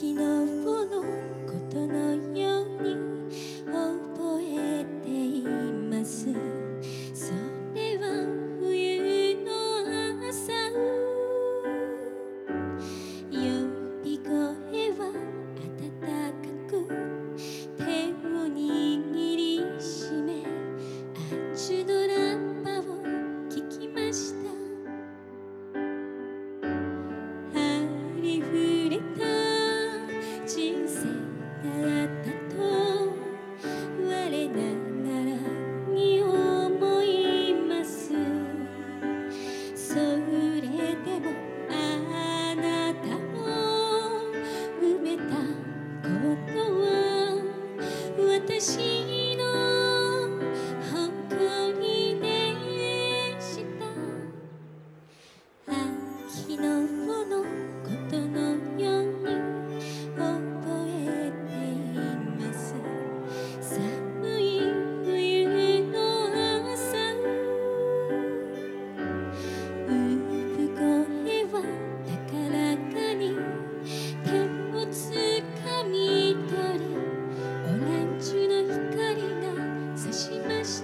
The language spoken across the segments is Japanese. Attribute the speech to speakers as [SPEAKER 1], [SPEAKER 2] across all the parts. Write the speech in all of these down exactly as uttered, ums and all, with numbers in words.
[SPEAKER 1] 昨日のことのように覚えています。それは冬の朝、呼び声は温かく手を握りしめ、あっちのラッパを聞きました。ありふれた人生だったと我ながらに思います。それでもあなたを埋めたことは私の誇りでした。昨日のことのように覚えています。寒い冬の朝、産声は高らかに手をつかみ取り、オランジュの光が差しました。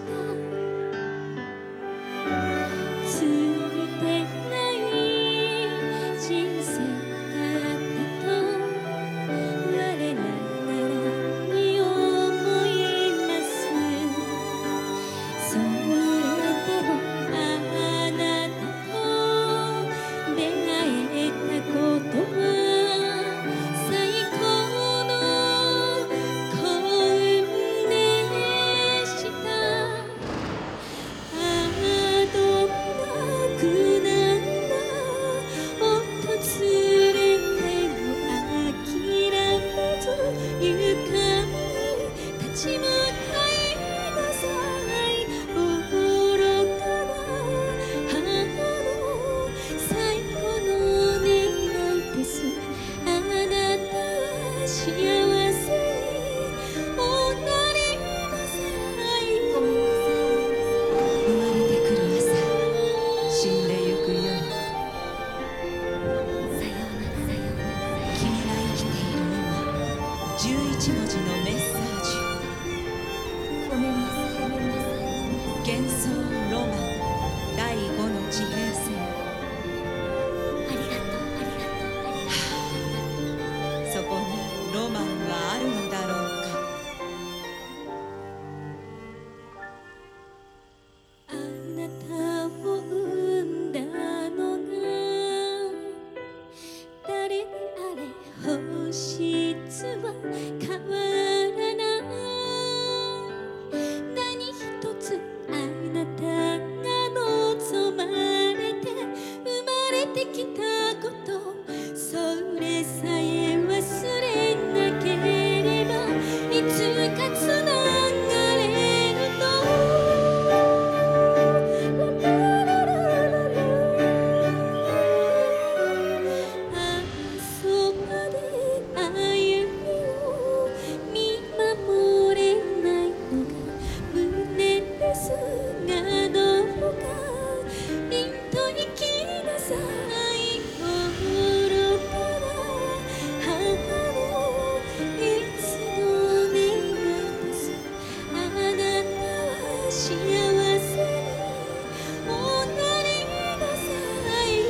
[SPEAKER 1] ついてない人生だったと我ながらに思います。それでもあなたと出会えたことは最高の幸運でした。ああどんな苦難が訪れても諦めず勇敢に立ち向かいなさい。愚かな母の最後の願いです。あなたは幸せにおなりなさい。生まれてくる朝、死んでゆく夜、さようなら、さようなら。君が生きている今、じゅういち文字のメッサージ。ごめんなさい、ごめんなさい。幻想ロマンだいごの地平線。ありがとう、ありがとう、ありがとう。そこにロマンはあるのだろうか。あなたを産んだのが誰であれ本質は変わらない。何一つあなたが望まれて生まれてきたこと、それさえ忘れなければいつかつながれると。あそばで歩みを見守れないのが無念ですが、どうか凛と生きなさい。愚かな母のいつの願いです。あなたは幸せにおなりなさい。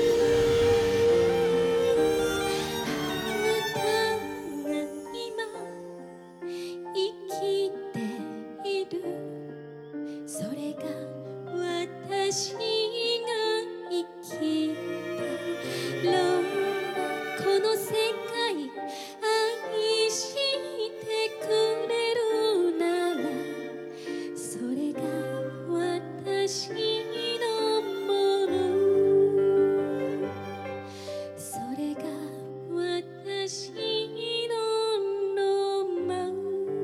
[SPEAKER 1] あなたが今生きている、それが私が生きたロマン。この世界愛してくれるなら、それが私のもの。それが私のロマン。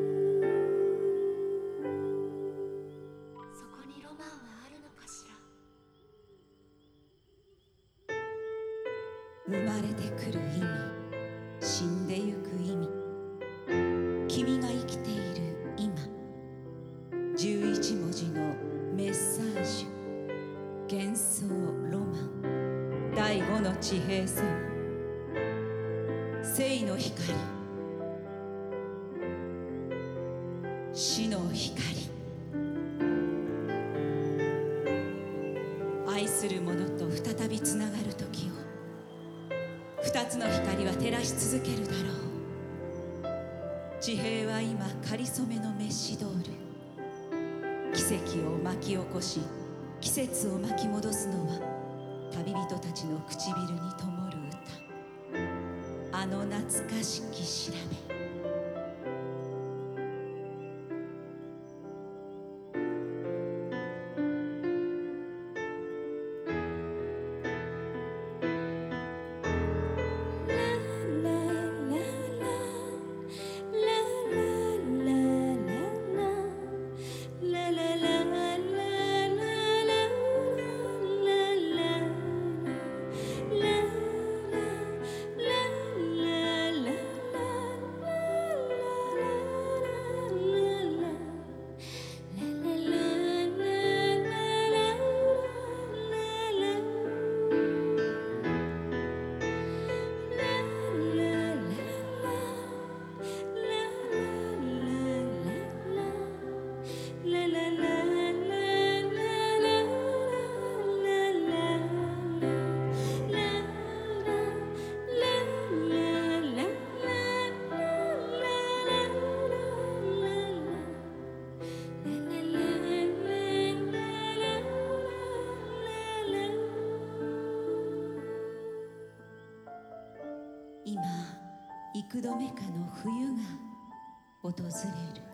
[SPEAKER 1] そこにロマンはあるのかしら。
[SPEAKER 2] 生まれてくる意味、死んでゆく意味、君が生きている今、じゅういち文字のメッサージ。幻想ロマンだいごの地平線。 生の光、死の光、愛する者と再びつながる時を二つの光は照らし続けるだろう。地平は今かりそめのメッシドール、奇跡を巻き起こし季節を巻き戻すのは旅人たちの唇に灯る歌、あの懐かしき調べ。今幾度目かの冬が訪れる。